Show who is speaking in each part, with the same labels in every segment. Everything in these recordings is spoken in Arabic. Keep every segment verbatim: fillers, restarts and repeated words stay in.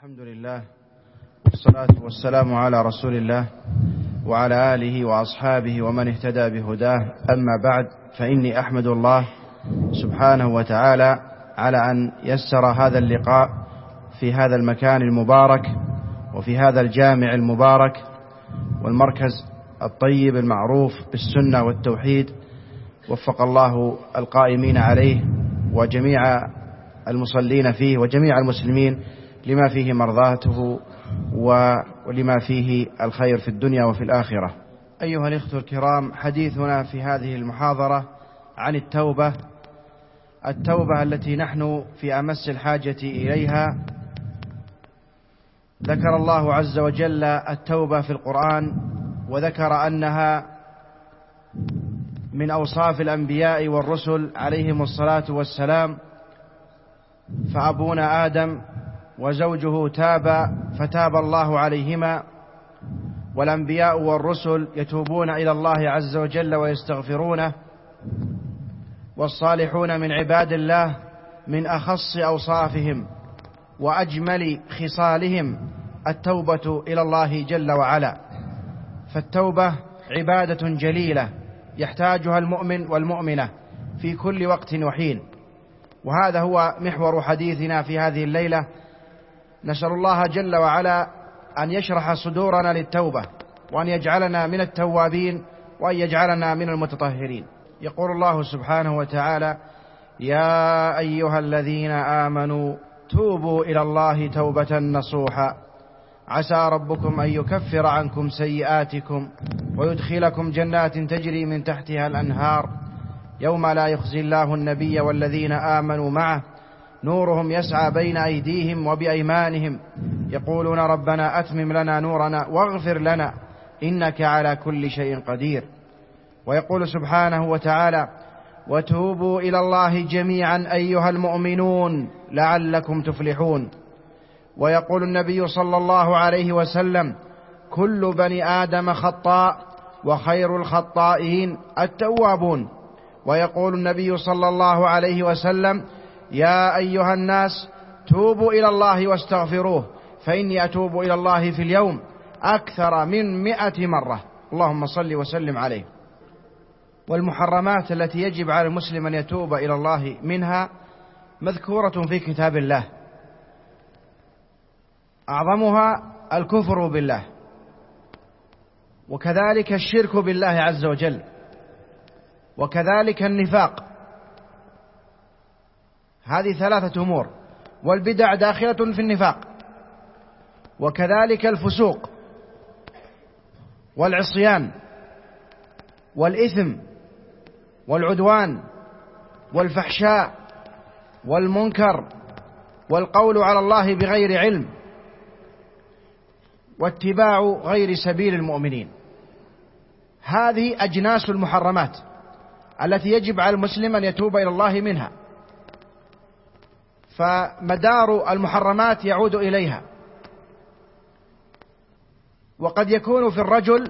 Speaker 1: الحمد لله والصلاة والسلام على رسول الله وعلى آله وأصحابه ومن اهتدى بهداه. أما بعد، فإني أحمد الله سبحانه وتعالى على أن يسر هذا اللقاء في هذا المكان المبارك وفي هذا الجامع المبارك والمركز الطيب المعروف بالسنة والتوحيد. وفق الله القائمين عليه وجميع المصلين فيه وجميع المسلمين لما فيه مرضاته ولما فيه الخير في الدنيا وفي الآخرة. أيها الإخوة الكرام، حديثنا في هذه المحاضرة عن التوبة، التوبة التي نحن في أمس الحاجة إليها. ذكر الله عز وجل التوبة في القرآن، وذكر أنها من أوصاف الأنبياء والرسل عليهم الصلاة والسلام. فأبونا آدم وزوجه تابا فتاب الله عليهما، والأنبياء والرسل يتوبون إلى الله عز وجل ويستغفرونه، والصالحون من عباد الله من أخص أوصافهم وأجمل خصالهم التوبة إلى الله جل وعلا. فالتوبة عبادة جليلة يحتاجها المؤمن والمؤمنة في كل وقت وحين، وهذا هو محور حديثنا في هذه الليلة. نسأل الله جل وعلا أن يشرح صدورنا للتوبة، وأن يجعلنا من التوابين، وأن يجعلنا من المتطهرين. يقول الله سبحانه وتعالى: يا أيها الذين آمنوا توبوا إلى الله توبة نصوحا عسى ربكم أن يكفر عنكم سيئاتكم ويدخلكم جنات تجري من تحتها الأنهار يوم لا يخزي الله النبي والذين آمنوا معه نورهم يسعى بين أيديهم وبأيمانهم يقولون ربنا أتمم لنا نورنا واغفر لنا إنك على كل شيء قدير. ويقول سبحانه وتعالى: وتوبوا إلى الله جميعا أيها المؤمنون لعلكم تفلحون. ويقول النبي صلى الله عليه وسلم: كل بني آدم خطاء وخير الخطائين التوابون. ويقول النبي صلى الله عليه وسلم: يا أيها الناس توبوا إلى الله واستغفروه فإني أتوب إلى الله في اليوم أكثر من مئة مرة. اللهم صل وسلم عليه. والمحرمات التي يجب على المسلم أن يتوب إلى الله منها مذكورة في كتاب الله، أعظمها الكفر بالله، وكذلك الشرك بالله عز وجل، وكذلك النفاق. هذه ثلاثة أمور، والبدع داخلة في النفاق، وكذلك الفسوق والعصيان والإثم والعدوان والفحشاء والمنكر والقول على الله بغير علم واتباع غير سبيل المؤمنين. هذه أجناس المحرمات التي يجب على المسلم أن يتوب إلى الله منها. فمدار المحرمات يعود إليها، وقد يكون في الرجل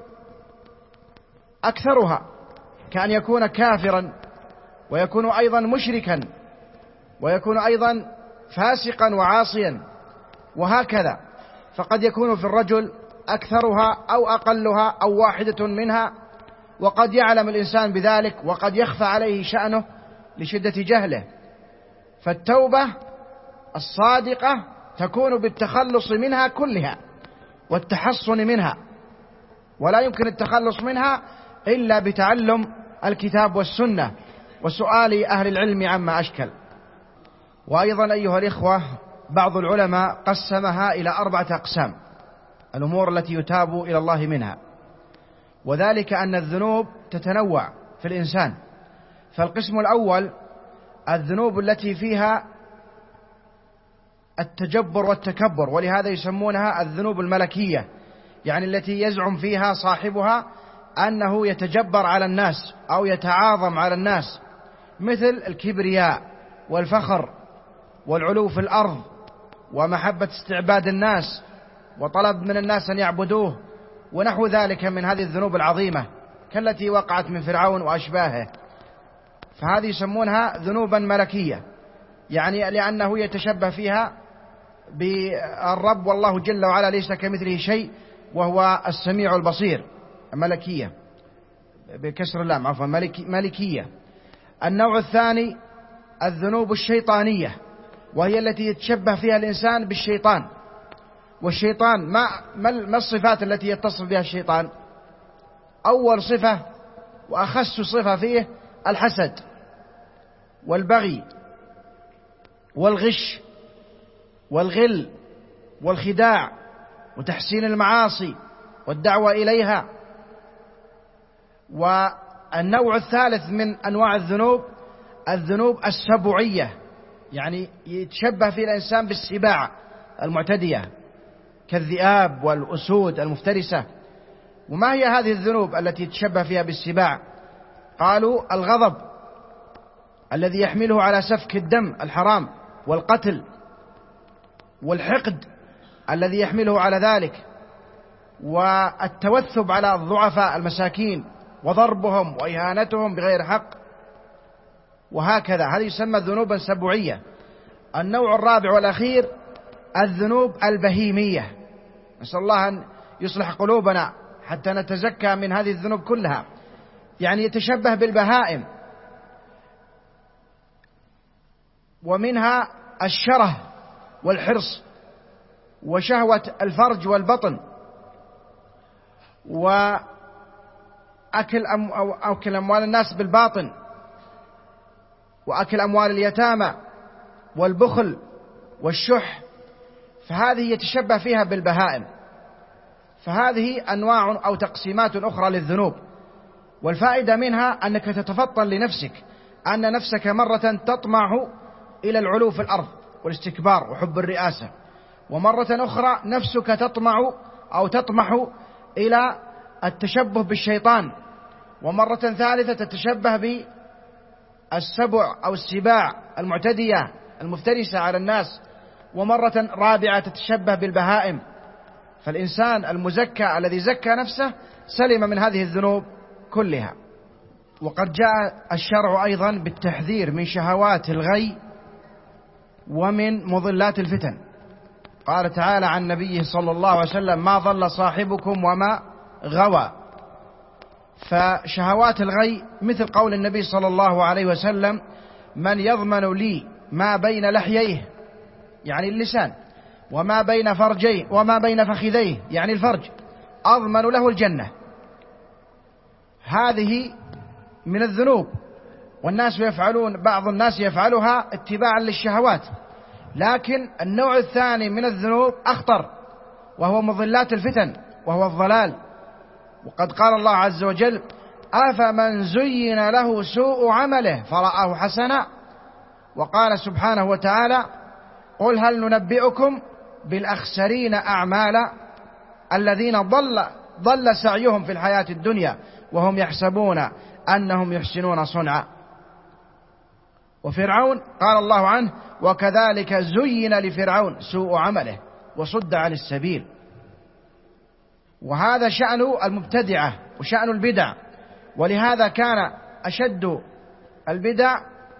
Speaker 1: أكثرها، كأن يكون كافرا، ويكون أيضا مشركا، ويكون أيضا فاسقا وعاصيا، وهكذا. فقد يكون في الرجل أكثرها أو أقلها أو واحدة منها، وقد يعلم الإنسان بذلك وقد يخفى عليه شأنه لشدة جهله. فالتوبة الصادقة تكون بالتخلص منها كلها والتحصن منها، ولا يمكن التخلص منها إلا بتعلم الكتاب والسنة وسؤال أهل العلم عما أشكل. وأيضا أيها الإخوة، بعض العلماء قسمها إلى أربعة أقسام، الأمور التي يتاب إلى الله منها، وذلك أن الذنوب تتنوع في الإنسان. فالقسم الأول الذنوب التي فيها التجبر والتكبر، ولهذا يسمونها الذنوب الملكية، يعني التي يزعم فيها صاحبها أنه يتجبر على الناس أو يتعاظم على الناس، مثل الكبرياء والفخر والعلو في الأرض ومحبة استعباد الناس وطلب من الناس أن يعبدوه ونحو ذلك من هذه الذنوب العظيمة، كالتي وقعت من فرعون وأشباهه. فهذه يسمونها ذنوبا ملكية، يعني لأنه يتشبه فيها بالرب، والله جل وعلا ليس كمثله شيء وهو السميع البصير. ملكية بكسر اللام، عفوا ملكية. النوع الثاني الذنوب الشيطانية، وهي التي يتشبه فيها الإنسان بالشيطان. والشيطان ما ما الصفات التي يتصف بها الشيطان؟ أول صفة وأخص صفة فيه الحسد والبغي والغش والغل والخداع وتحسين المعاصي والدعوة إليها. والنوع الثالث من أنواع الذنوب الذنوب السبوعية، يعني يتشبه في الإنسان بالسباع المعتدية كالذئاب والأسود المفترسة. وما هي هذه الذنوب التي يتشبه فيها بالسباع؟ قالوا الغضب الذي يحمله على سفك الدم الحرام والقتل، والحقد الذي يحمله على ذلك، والتوثب على الضعفاء المساكين وضربهم وإهانتهم بغير حق، وهكذا. هذه يسمى ذنوبا سبوعية. النوع الرابع والأخير الذنوب البهيمية. نسأل الله أن يصلح قلوبنا حتى نتزكى من هذه الذنوب كلها. يعني يتشبه بالبهائم، ومنها الشره والحرص وشهوة الفرج والبطن وأكل أم أو أكل أموال الناس بالباطن وأكل أموال اليتامى والبخل والشح، فهذه يتشبه فيها بالبهائم. فهذه أنواع أو تقسيمات أخرى للذنوب، والفائدة منها أنك تتفطن لنفسك، أن نفسك مرة تطمع إلى العلو في الأرض والاستكبار وحب الرئاسة، ومرة أخرى نفسك تطمع أو تطمح إلى التشبه بالشيطان، ومرة ثالثة تتشبه بالسبع أو السباع المعتدية المفترسة على الناس، ومرة رابعة تتشبه بالبهائم. فالإنسان المزكى الذي زكى نفسه سلم من هذه الذنوب كلها. وقد جاء الشرع أيضا بالتحذير من شهوات الغي ومن مضلات الفتن. قال تعالى عن نبيه صلى الله عليه وسلم: ما ضل صاحبكم وما غوى. فشهوات الغي مثل قول النبي صلى الله عليه وسلم: من يضمن لي ما بين لحييه يعني اللسان وما بين فرجيه وما بين فخذيه يعني الفرج أضمن له الجنة. هذه من الذنوب، والناس يفعلون بعض الناس يفعلها اتباعا للشهوات. لكن النوع الثاني من الذنوب أخطر، وهو مضلات الفتن وهو الضلال. وقد قال الله عز وجل: أفمن زين له سوء عمله فرآه حسنا. وقال سبحانه وتعالى: قل هل ننبئكم بالأخسرين أعمالا الذين ضل ضل سعيهم في الحياة الدنيا وهم يحسبون أنهم يحسنون صنعا. وفرعون قال الله عنه: وكذلك زين لفرعون سوء عمله وصد عن السبيل. وهذا شأن المبتدعة وشأن البدع، ولهذا كان أشد البدع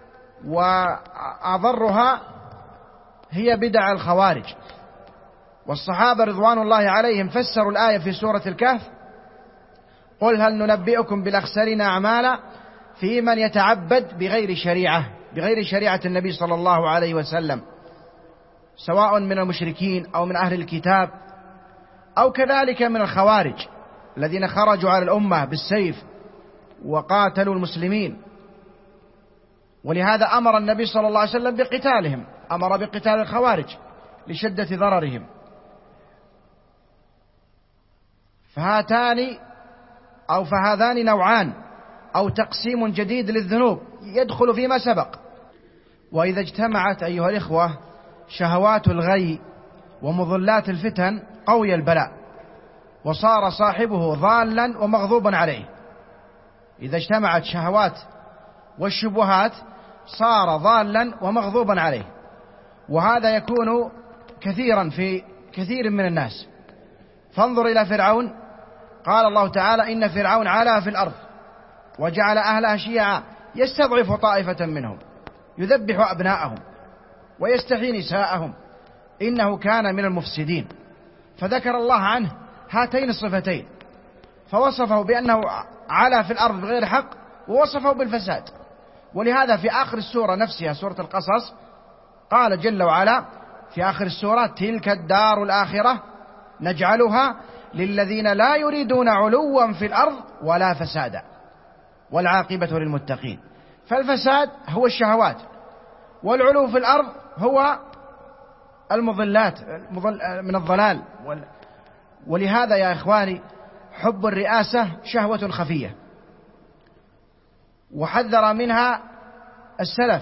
Speaker 1: وأضرها هي بدع الخوارج. والصحابة رضوان الله عليهم فسروا الآية في سورة الكهف: قل هل ننبئكم بالأخسرين أعمالا في من يتعبد بغير شريعة بغير شريعة النبي صلى الله عليه وسلم، سواء من المشركين أو من أهل الكتاب أو كذلك من الخوارج الذين خرجوا على الأمة بالسيف وقاتلوا المسلمين. ولهذا أمر النبي صلى الله عليه وسلم بقتالهم، أمر بقتال الخوارج لشدة ضررهم. فهاتان أو فهذان نوعان أو تقسيم جديد للذنوب يدخل فيما سبق. وإذا اجتمعت أيها الإخوة شهوات الغي ومضلات الفتن قوي البلاء، وصار صاحبه ضالا ومغضوبا عليه. إذا اجتمعت شهوات والشبهات صار ضالا ومغضوبا عليه، وهذا يكون كثيرا في كثير من الناس. فانظر إلى فرعون، قال الله تعالى: إن فرعون علا في الأرض وجعل أهلها شيعا يستضعف طائفة منهم يذبح أبناءهم ويستحيي نساءهم إنه كان من المفسدين، فذكر الله عنه هاتين الصفتين، فوصفه بأنه علا في الأرض بغير حق، ووصفه بالفساد. ولهذا في آخر السورة نفسها، سورة القصص، قال جل وعلا في آخر السورة: تلك الدار الآخرة نجعلها للذين لا يريدون علوا في الأرض ولا فسادا والعاقبة للمتقين. فالفساد هو الشهوات، والعلو في الأرض هو المضلات من الضلال. ولهذا يا إخواني حب الرئاسة شهوة خفية، وحذر منها السلف.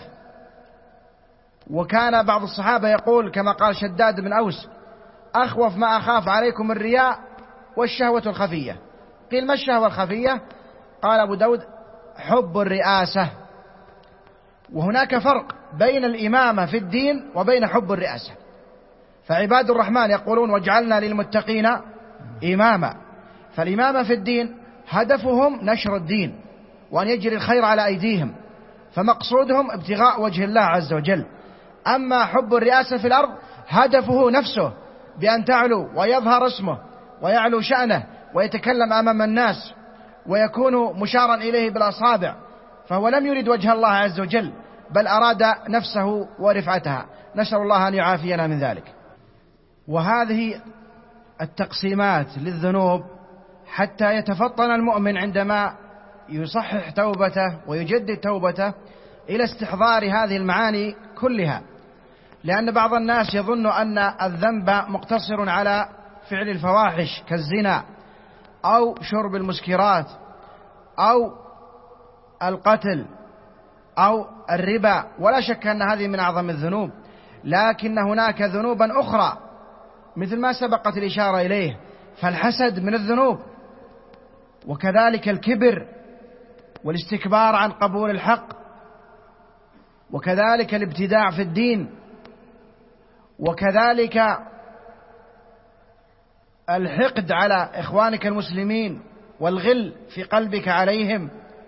Speaker 1: وكان بعض الصحابة يقول كما قال شداد بن أوس: أخوف ما أخاف عليكم الرياء والشهوة الخفية. قيل: ما الشهوة الخفية؟ قال أبو داود: حب الرئاسة. وهناك فرق بين الإمامة في الدين وبين حب الرئاسة. فعباد الرحمن يقولون: واجعلنا للمتقين إماما. فالإمامة في الدين هدفهم نشر الدين وأن يجري الخير على أيديهم، فمقصودهم ابتغاء وجه الله عز وجل. أما حب الرئاسة في الأرض هدفه نفسه، بأن تعلو ويظهر اسمه ويعلو شأنه ويتكلم أمام الناس ويكون مشارا إليه بالأصابع، فهو لم يرد وجه الله عز وجل، بل أراد نفسه ورفعتها. نسأل الله أن يعافينا من ذلك. وهذه التقسيمات للذنوب حتى يتفطن المؤمن عندما يصحح توبته ويجدد توبته إلى استحضار هذه المعاني كلها، لأن بعض الناس يظن أن الذنب مقتصر على فعل الفواحش كالزنا أو شرب المسكرات أو القتل أو الربا، ولا شك أن هذه من أعظم الذنوب، لكن هناك ذنوبا أخرى مثل ما سبقت الإشارة إليه، فالحسد من الذنوب، وكذلك الكبر والاستكبار عن قبول الحق، وكذلك الابتداع في الدين، وكذلك الحقد على إخوانك المسلمين والغل في قلبك عليهم،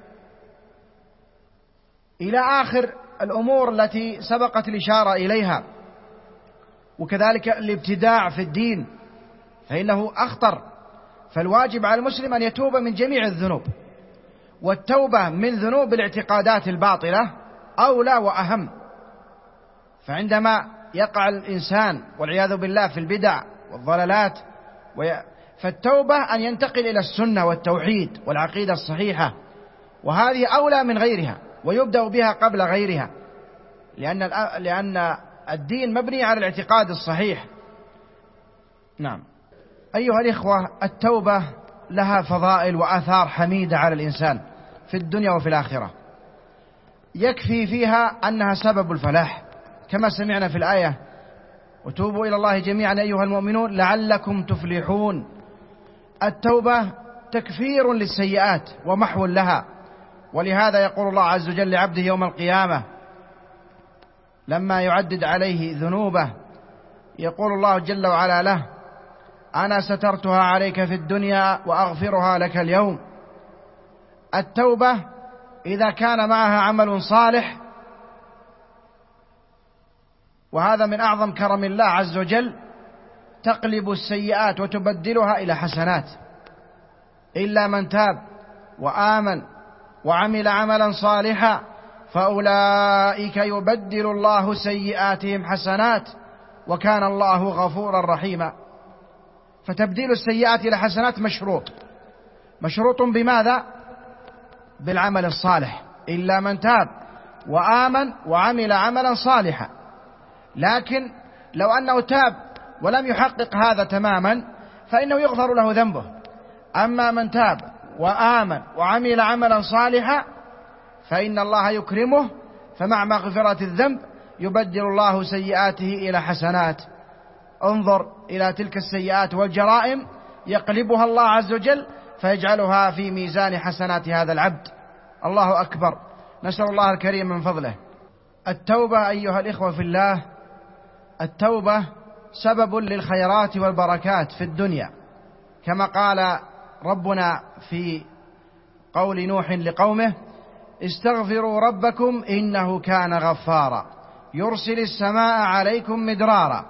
Speaker 1: إلى آخر الأمور التي سبقت الإشارة إليها. وكذلك الابتداع في الدين فإنه أخطر، فالواجب على المسلم أن يتوب من جميع الذنوب، والتوبة من ذنوب الاعتقادات الباطلة أولى وأهم. فعندما يقع الإنسان والعياذ بالله في البدع والضلالات وي... فالتوبة أن ينتقل إلى السنة والتوحيد والعقيدة الصحيحة، وهذه أولى من غيرها ويبدأ بها قبل غيرها، لأن لأن الدين مبني على الاعتقاد الصحيح. نعم أيها الإخوة، التوبة لها فضائل وآثار حميدة على الإنسان في الدنيا وفي الآخرة. يكفي فيها أنها سبب الفلاح، كما سمعنا في الآية: وتوبوا إلى الله جميعا أيها المؤمنون لعلكم تفلحون. التوبة تكفير للسيئات ومحو لها، ولهذا يقول الله عز وجل لعبده يوم القيامة لما يعدد عليه ذنوبه، يقول الله جل وعلا له: أنا سترتها عليك في الدنيا وأغفرها لك اليوم. التوبة إذا كان معها عمل صالح، وهذا من أعظم كرم الله عز وجل، تقلب السيئات وتبدلها إلى حسنات. إلا من تاب وآمن وعمل عملا صالحا فأولئك يبدل الله سيئاتهم حسنات وكان الله غفورا رحيما. فتبديل السيئات إلى حسنات مشروط مشروط بماذا؟ بالعمل الصالح. إلا من تاب وآمن وعمل عملا صالحا. لكن لو أنه تاب ولم يحقق هذا تماما فإنه يغفر له ذنبه. أما من تاب وآمن وعمل عملا صالحا فإن الله يكرمه، فمع مغفرة الذنب يبدل الله سيئاته إلى حسنات. انظر إلى تلك السيئات والجرائم يقلبها الله عز وجل فيجعلها في ميزان حسنات هذا العبد. الله أكبر، نسأل الله الكريم من فضله. التوبة أيها الإخوة في الله، التوبة سبب للخيرات والبركات في الدنيا، كما قال ربنا في قول نوح لقومه: استغفروا ربكم إنه كان غفارا يرسل السماء عليكم مدرارا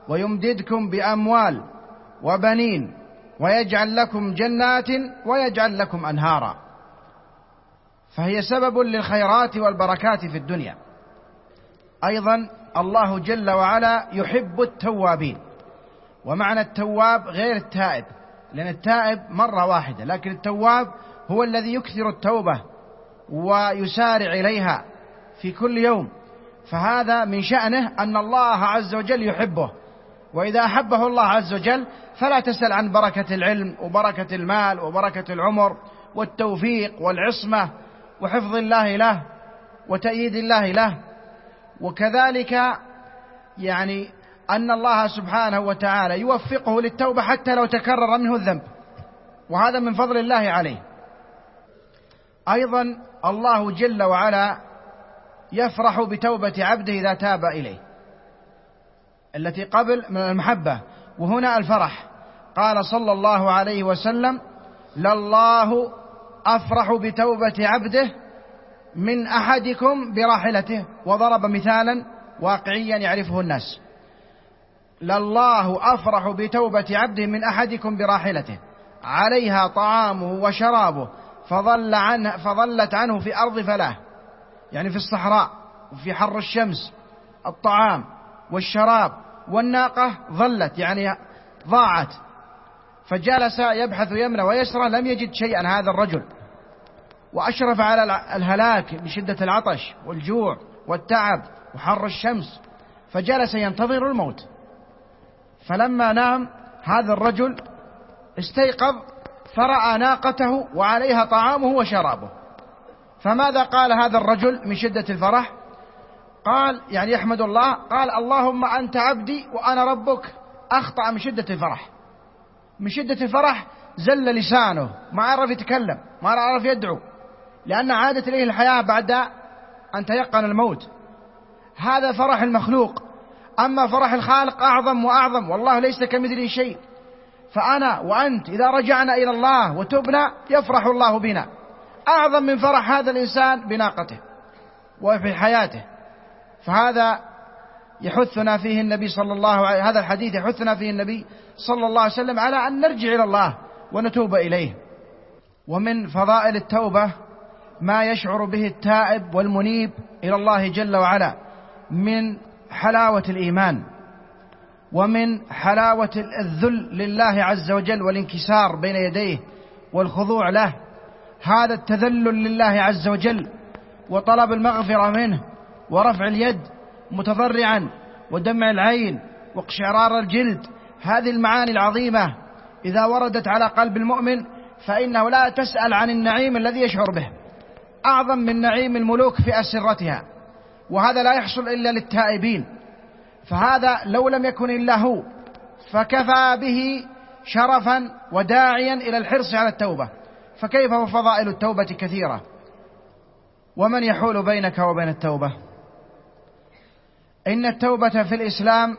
Speaker 1: ويمددكم بأموال وبنين ويجعل لكم جنات ويجعل لكم أنهارا، فهي سبب للخيرات والبركات في الدنيا. أيضا الله جل وعلا يحب التوابين، ومعنى التواب غير التائب، لأن التائب مرة واحدة، لكن التواب هو الذي يكثر التوبة ويسارع إليها في كل يوم، فهذا من شأنه أن الله عز وجل يحبه، وإذا أحبه الله عز وجل فلا تسأل عن بركة العلم وبركة المال وبركة العمر والتوفيق والعصمة وحفظ الله له وتأييد الله له. وكذلك يعني أن الله سبحانه وتعالى يوفقه للتوبة حتى لو تكرر منه الذنب، وهذا من فضل الله عليه. أيضا الله جل وعلا يفرح بتوبة عبده إذا تاب إليه، التي قبل من المحبة، وهنا الفرح. قال صلى الله عليه وسلم: لله أفرح بتوبة عبده من أحدكم براحلته، وضرب مثالا واقعيا يعرفه الناس. لله أفرح بتوبة عبده من أحدكم براحلته عليها طعامه وشرابه فظل عنه فظلت عنه في أرض فلاه، يعني في الصحراء وفي حر الشمس، الطعام والشراب، والناقة ظلت يعني ضاعت، فجلس يبحث يمنى ويسرى لم يجد شيئا هذا الرجل، وأشرف على الهلاك بشدة العطش والجوع والتعب وحر الشمس، فجلس ينتظر الموت. فلما نام هذا الرجل استيقظ فرأى ناقته وعليها طعامه وشرابه، فماذا قال هذا الرجل من شدة الفرح؟ قال يعني يحمد الله، قال: اللهم أنت عبدي وأنا ربك. أخطأ من شدة الفرح، من شدة الفرح زل لسانه، ما عرف يتكلم، ما عرف يدعو، لأن عادت إليه الحياة بعد أن تيقن الموت. هذا فرح المخلوق، أما فرح الخالق أعظم وأعظم، والله ليس كمثله شيء. فأنا وأنت إذا رجعنا إلى الله وتبنا يفرح الله بنا، أعظم من فرح هذا الإنسان بناقته وفي حياته. فهذا يحثنا فيه النبي صلى الله عليه هذا الحديث يحثنا فيه النبي صلى الله عليه وسلم على أن نرجع إلى الله ونتوب إليه. ومن فضائل التوبة ما يشعر به التائب والمنيب إلى الله جل وعلا من حلاوة الإيمان، ومن حلاوة الذل لله عز وجل والانكسار بين يديه والخضوع له. هذا التذلل لله عز وجل وطلب المغفرة منه ورفع اليد متضرعا ودمع العين واقشعرار الجلد، هذه المعاني العظيمة إذا وردت على قلب المؤمن فإنه لا تسأل عن النعيم الذي يشعر به، أعظم من نعيم الملوك في أسرتها، وهذا لا يحصل إلا للتائبين. فهذا لو لم يكن إلا هو فكفى به شرفا وداعيا إلى الحرص على التوبة، فكيف وفضائل التوبة كثيرة. ومن يحول بينك وبين التوبة؟ إن التوبة في الإسلام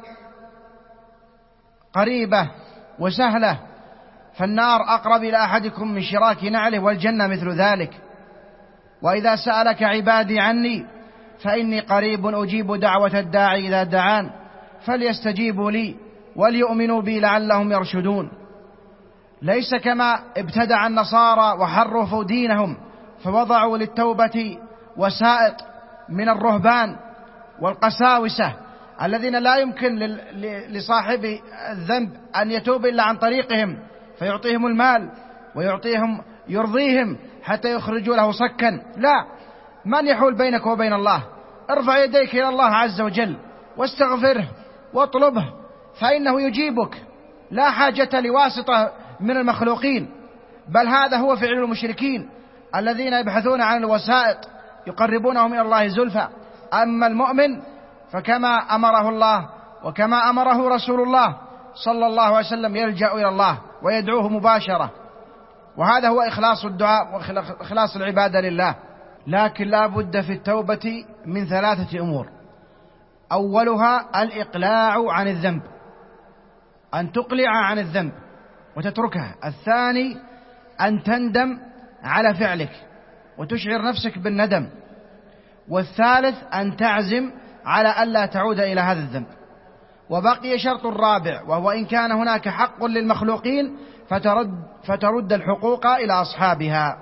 Speaker 1: قريبة وسهلة، فالنار أقرب إلى أحدكم من شراك نعله والجنة مثل ذلك. وإذا سألك عبادي عني فإني قريب أجيب دعوة الداعي إذا دعان فليستجيبوا لي وليؤمنوا بي لعلهم يرشدون. ليس كما ابتدع النصارى وحرفوا دينهم فوضعوا للتوبة وسائط من الرهبان والقساوسة الذين لا يمكن لصاحب الذنب أن يتوب إلا عن طريقهم، فيعطيهم المال ويعطيهم يرضيهم حتى يخرجوا له صكا. لا، من يحول بينك وبين الله؟ ارفع يديك إلى الله عز وجل واستغفره واطلبه فإنه يجيبك، لا حاجة لواسطة من المخلوقين، بل هذا هو فعل المشركين الذين يبحثون عن الوسائط يقربونهم إلى الله زلفى. أما المؤمن فكما أمره الله وكما أمره رسول الله صلى الله عليه وسلم يلجأ إلى الله ويدعوه مباشرة، وهذا هو إخلاص الدعاء وإخلاص العبادة لله. لكن لا بد في التوبة من ثلاثة أمور: أولها الإقلاع عن الذنب، أن تقلع عن الذنب وتتركها. الثاني أن تندم على فعلك وتشعر نفسك بالندم. والثالث أن تعزم على ألا تعود إلى هذا الذنب. وبقي شرط الرابع، وهو إن كان هناك حق للمخلوقين فترد, فترد الحقوق إلى أصحابها.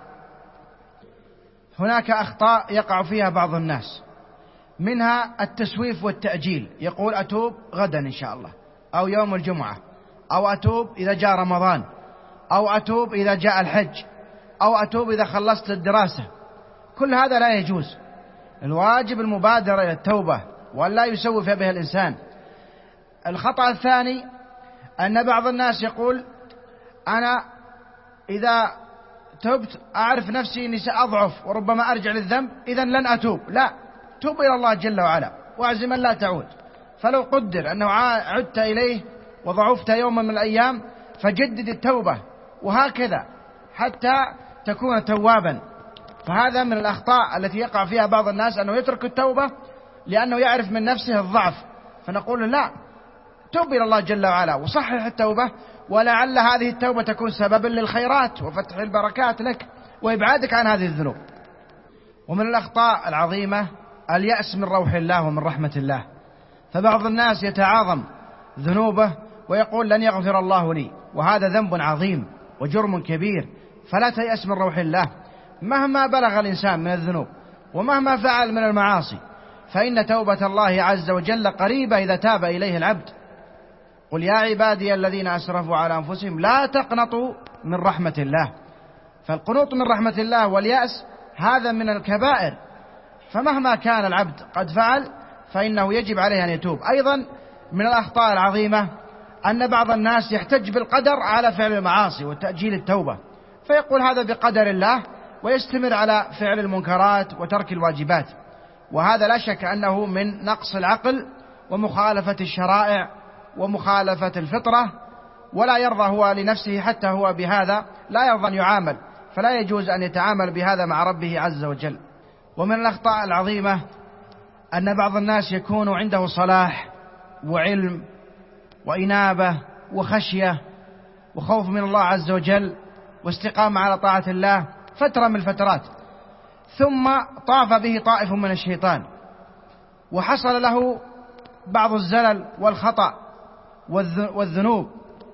Speaker 1: هناك أخطاء يقع فيها بعض الناس، منها التسويف والتأجيل، يقول أتوب غدا إن شاء الله، أو يوم الجمعة، أو أتوب إذا جاء رمضان، أو أتوب إذا جاء الحج، أو أتوب إذا خلصت الدراسة. كل هذا لا يجوز. الواجب المبادرة إلى التوبة ولا يسوف بها الإنسان. الخطأ الثاني أن بعض الناس يقول أنا إذا تبت أعرف نفسي أني سأضعف وربما أرجع للذنب، إذن لن أتوب. لا، توب إلى الله جل وعلا واعزم لا تعود. فلو قدر أنه عدت إليه وضعفت يوما من الأيام فجدد التوبة، وهكذا حتى تكون توابا. فهذا من الأخطاء التي يقع فيها بعض الناس، أنه يترك التوبة لأنه يعرف من نفسه الضعف، فنقول لا، توب إلى الله جل وعلا وصحح التوبة، ولعل هذه التوبة تكون سببا للخيرات وفتح البركات لك وإبعادك عن هذه الذنوب. ومن الأخطاء العظيمة اليأس من روح الله ومن رحمة الله. فبعض الناس يتعاظم ذنوبه ويقول لن يغفر الله لي، وهذا ذنب عظيم وجرم كبير. فلا تيأس من روح الله مهما بلغ الإنسان من الذنوب ومهما فعل من المعاصي، فإن توبة الله عز وجل قريبة إذا تاب إليه العبد. قل يا عبادي الذين أسرفوا على أنفسهم لا تقنطوا من رحمة الله. فالقنوط من رحمة الله واليأس هذا من الكبائر، فمهما كان العبد قد فعل فإنه يجب عليه أن يتوب. أيضا من الأخطاء العظيمة أن بعض الناس يحتج بالقدر على فعل المعاصي وتأجيل التوبة، فيقول هذا بقدر الله ويستمر على فعل المنكرات وترك الواجبات. وهذا لا شك أنه من نقص العقل ومخالفة الشرائع ومخالفة الفطرة، ولا يرضى هو لنفسه حتى هو بهذا لا يرضى أن يعامل، فلا يجوز أن يتعامل بهذا مع ربه عز وجل. ومن الأخطاء العظيمة أن بعض الناس يكون عنده صلاح وعلم وإنابة وخشية وخوف من الله عز وجل واستقامة على طاعة الله فترة من الفترات، ثم طاف به طائف من الشيطان وحصل له بعض الزلل والخطأ والذنوب،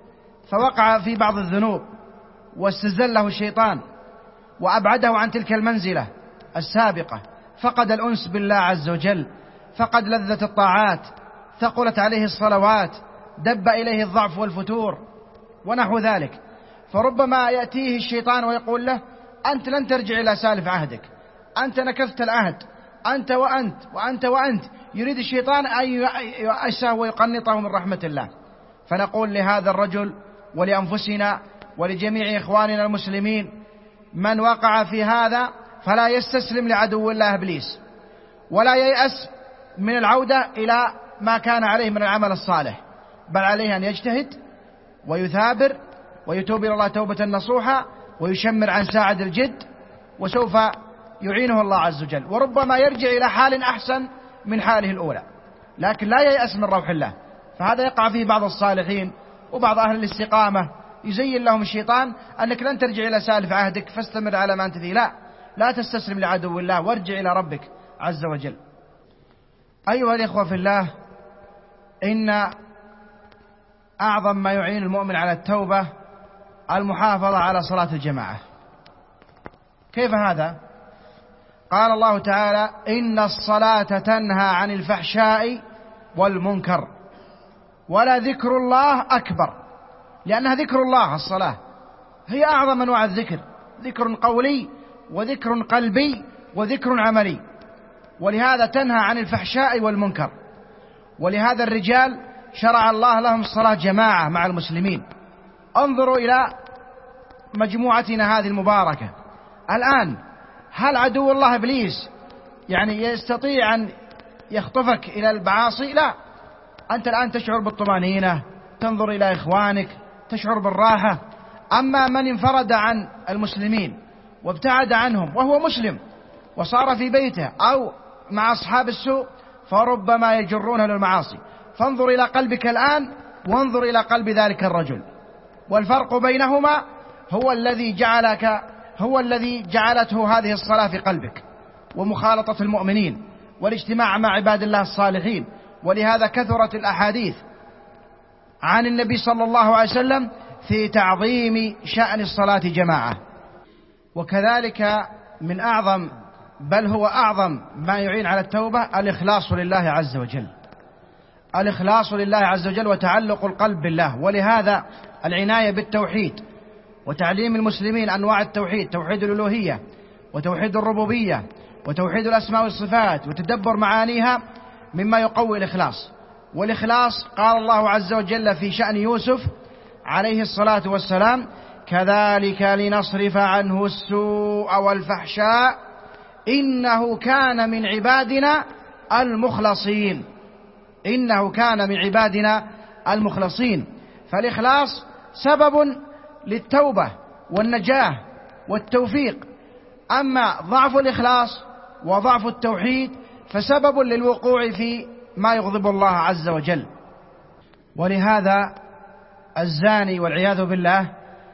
Speaker 1: فوقع في بعض الذنوب واستزله الشيطان وأبعده عن تلك المنزلة السابقة، فقد الأنس بالله عز وجل، فقد لذة الطاعات، ثقلت عليه الصلوات، دب إليه الضعف والفتور ونحو ذلك. فربما يأتيه الشيطان ويقول له أنت لن ترجع إلى سالف عهدك، أنت نكثت العهد، أنت وأنت وأنت وأنت. يريد الشيطان أن يأسه ويقنطه من رحمة الله. فنقول لهذا الرجل ولأنفسنا ولجميع إخواننا المسلمين من وقع في هذا فلا يستسلم لعدو الله إبليس، ولا ييأس من العودة إلى ما كان عليه من العمل الصالح، بل عليه أن يجتهد ويثابر ويتوب إلى الله توبة نصوحة ويشمر عن ساعد الجد، وسوف يعينه الله عز وجل، وربما يرجع إلى حال أحسن من حاله الأولى. لكن لا ييأس من روح الله. فهذا يقع فيه بعض الصالحين وبعض أهل الاستقامة، يزين لهم الشيطان أنك لن ترجع إلى سالف عهدك فاستمر على ما أنت فيه. لا، لا تستسلم لعدو الله وارجع إلى ربك عز وجل. أيها الإخوة في الله، إن أعظم ما يعين المؤمن على التوبة المحافظة على صلاة الجماعة. كيف هذا؟ قال الله تعالى إن الصلاة تنهى عن الفحشاء والمنكر ولذكر الله أكبر، لأنها ذكر الله. الصلاة هي أعظم أنواع الذكر، ذكر قولي وذكر قلبي وذكر عملي، ولهذا تنهى عن الفحشاء والمنكر. ولهذا الرجال شرع الله لهم الصلاة جماعة مع المسلمين. انظروا إلى مجموعتنا هذه المباركة الآن، هل عدو الله إبليس يعني يستطيع أن يخطفك إلى المعاصي؟ لا، أنت الآن تشعر بالطمأنينة، تنظر إلى إخوانك، تشعر بالراحة. أما من انفرد عن المسلمين وابتعد عنهم وهو مسلم وصار في بيته أو مع أصحاب السوء فربما يجرونه للمعاصي. فانظر إلى قلبك الآن وانظر إلى قلب ذلك الرجل، والفرق بينهما هو الذي جعلك هو الذي جعلته هذه الصلاة في قلبك، ومخالطة المؤمنين والاجتماع مع عباد الله الصالحين. ولهذا كثرت الأحاديث عن النبي صلى الله عليه وسلم في تعظيم شأن الصلاة جماعة. وكذلك من أعظم بل هو أعظم ما يعين على التوبة الإخلاص لله عز وجل، الإخلاص لله عز وجل وتعلق القلب بالله. ولهذا العناية بالتوحيد وتعليم المسلمين أنواع التوحيد، توحيد الألوهية وتوحيد الربوبية وتوحيد الأسماء والصفات وتدبر معانيها مما يقوي الإخلاص. والإخلاص قال الله عز وجل في شأن يوسف عليه الصلاة والسلام: كذلك لنصرف عنه السوء والفحشاء إنه كان من عبادنا المخلصين، إنه كان من عبادنا المخلصين. فالإخلاص سبب للتوبة والنجاة والتوفيق، أما ضعف الإخلاص وضعف التوحيد فسبب للوقوع في ما يغضب الله عز وجل. ولهذا الزاني والعياذ بالله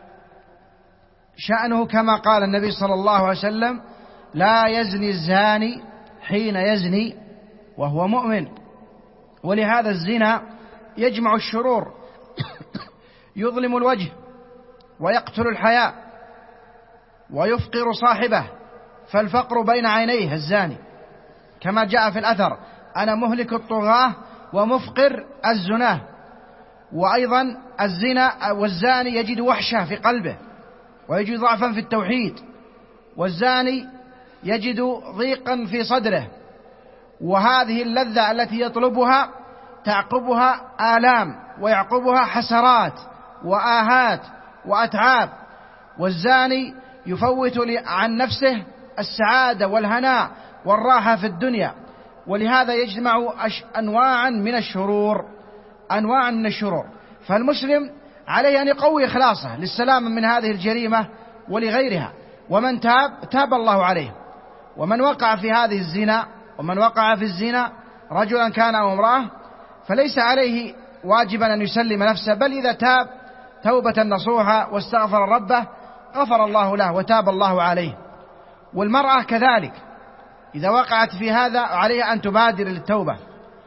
Speaker 1: شأنه كما قال النبي صلى الله عليه وسلم: لا يزني الزاني حين يزني وهو مؤمن. ولهذا الزنا يجمع الشرور يظلم الوجه ويقتل الحياء ويفقر صاحبه، فالفقر بين عينيه الزاني، كما جاء في الأثر: أنا مهلك الطغاة ومفقر الزناه. وأيضا الزنا والزاني يجد وحشة في قلبه ويجد ضعفا في التوحيد، والزاني يجد ضيقا في صدره، وهذه اللذة التي يطلبها تعقبها آلام ويعقبها حسرات وآهات وأتعاب. والزاني يفوت عن نفسه السعادة والهناء والراحة في الدنيا. ولهذا يجمع أنواعا من الشرور، أنواعا من الشرور. فالمسلم عليه أن يقوي إخلاصه للسلامة من هذه الجريمة ولغيرها. ومن تاب تاب الله عليه. ومن وقع في هذه الزنا ومن وقع في الزنا رجلا كان أو امرأة فليس عليه واجبا أن يسلم نفسه، بل إذا تاب توبة نصوحة واستغفر ربه غفر الله له وتاب الله عليه. والمرأة كذلك إذا وقعت في هذا عليها أن تبادر للتوبة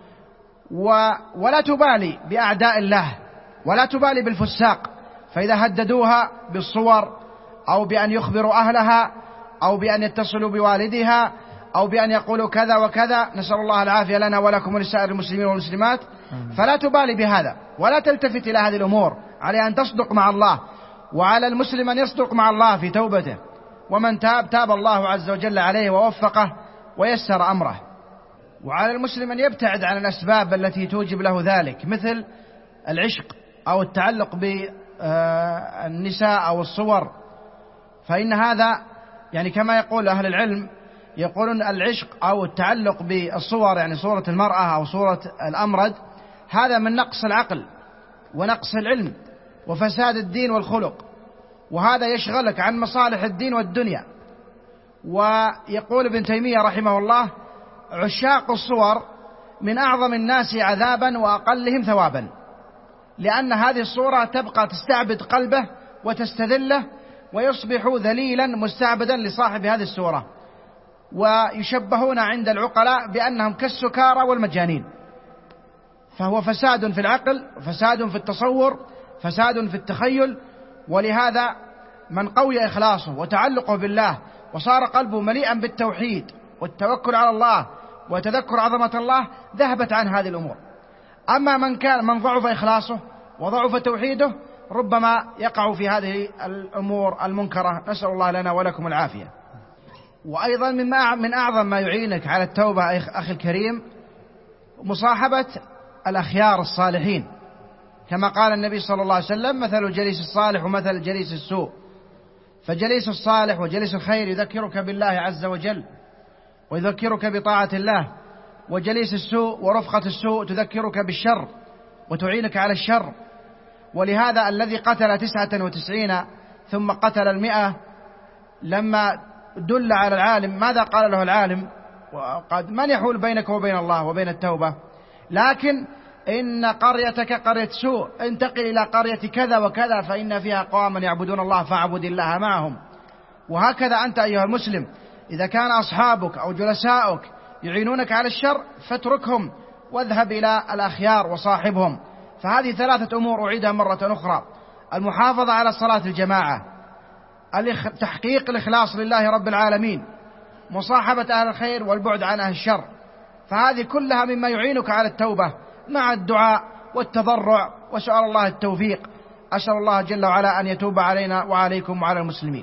Speaker 1: ولا تبالي بأعداء الله ولا تبالي بالفساق، فإذا هددوها بالصور أو بأن يخبروا أهلها أو بأن يتصلوا بوالدها أو بأن يقولوا كذا وكذا، نسأل الله العافية لنا ولكم ولسائر المسلمين والمسلمات، فلا تبالي بهذا ولا تلتفت إلى هذه الأمور. عليها أن تصدق مع الله، وعلى المسلم أن يصدق مع الله في توبته. ومن تاب تاب الله عز وجل عليه ووفقه ويسر أمره. وعلى المسلم أن يبتعد عن الأسباب التي توجب له ذلك، مثل العشق أو التعلق بالنساء أو الصور، فإن هذا يعني كما يقول أهل العلم، يقولون العشق أو التعلق بالصور، يعني صورة المرأة أو صورة الأمرد، هذا من نقص العقل ونقص العلم وفساد الدين والخلق، وهذا يشغلك عن مصالح الدين والدنيا. ويقول ابن تيمية رحمه الله: عشاق الصور من أعظم الناس عذابا وأقلهم ثوابا، لأن هذه الصورة تبقى تستعبد قلبه وتستذله ويصبح ذليلا مستعبدا لصاحب هذه الصورة. ويشبهون عند العقلاء بأنهم كالسكارى والمجانين، فهو فساد في العقل وفساد في التصور، فساد في التخيل. ولهذا من قوي إخلاصه وتعلقه بالله وصار قلبه مليئا بالتوحيد والتوكل على الله وتذكر عظمة الله ذهبت عن هذه الأمور. أما من كان من ضعف إخلاصه وضعف توحيده ربما يقع في هذه الأمور المنكرة، نسأل الله لنا ولكم العافية. وأيضا من أعظم ما يعينك على التوبة أخي الكريم مصاحبة الأخيار الصالحين، كما قال النبي صلى الله عليه وسلم: مثل الجليس الصالح ومثل الجليس السوء. فجليس الصالح وجليس الخير يذكرك بالله عز وجل ويذكرك بطاعة الله، وجليس السوء ورفقة السوء تذكرك بالشر وتعينك على الشر. ولهذا الذي قتل تسعة وتسعين ثم قتل المئة لما دل على العالم ماذا قال له العالم؟ وقد من يحول بينك وبين الله وبين التوبة؟ لكن إن قريتك قرية سوء، انتقل إلى قرية كذا وكذا فإن فيها قوما يعبدون الله فاعبد الله معهم. وهكذا أنت أيها المسلم إذا كان أصحابك أو جلساؤك يعينونك على الشر فاتركهم واذهب إلى الأخيار وصاحبهم، فهذه ثلاثة أمور أعيدها مرة أخرى: المحافظة على صلاة الجماعة، تحقيق الإخلاص لله رب العالمين، مصاحبة أهل الخير والبعد عن أهل الشر. فهذه كلها مما يعينك على التوبة، مع الدعاء والتضرع وسؤال الله التوفيق. أسأل الله جل وعلا أن يتوب علينا وعليكم وعلى المسلمين.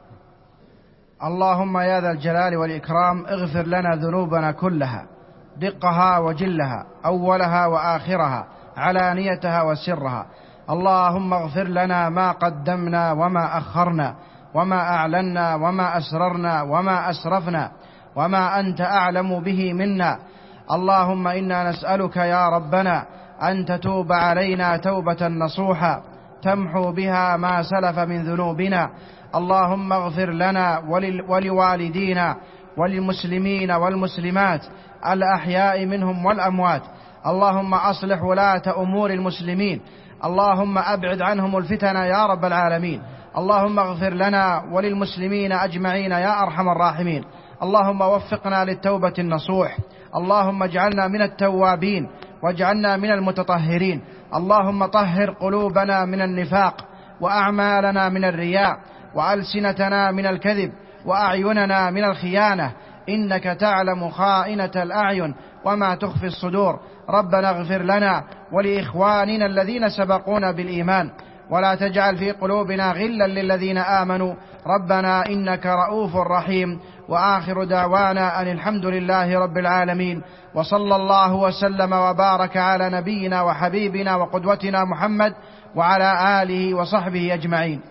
Speaker 1: اللهم يا ذا الجلال والإكرام اغفر لنا ذنوبنا كلها، دقها وجلها، أولها وآخرها، علانيتها وسرها. اللهم اغفر لنا ما قدمنا وما أخرنا، وما أعلنا وما أسررنا وما أسرفنا، وما أنت أعلم به منا. اللهم إنا نسألك يا ربنا أن تتوب علينا توبة نصوحا تمحو بها ما سلف من ذنوبنا. اللهم اغفر لنا ولوالدينا وللمسلمين والمسلمات الأحياء منهم والأموات. اللهم أصلح ولاة أمور المسلمين. اللهم أبعد عنهم الفتن يا رب العالمين. اللهم اغفر لنا وللمسلمين أجمعين يا أرحم الراحمين. اللهم وفقنا للتوبة النصوح. اللهم اجعلنا من التوابين واجعلنا من المتطهرين. اللهم طهر قلوبنا من النفاق، وأعمالنا من الرياء، وألسنتنا من الكذب، وأعيننا من الخيانة، إنك تعلم خائنة الأعين وما تخفي الصدور. ربنا اغفر لنا ولإخواننا الذين سبقونا بالإيمان، ولا تجعل في قلوبنا غلا للذين آمنوا ربنا إنك رؤوف رحيم. وآخر دعوانا أن الحمد لله رب العالمين، وصلى الله وسلم وبارك على نبينا وحبيبنا وقدوتنا محمد وعلى آله وصحبه أجمعين.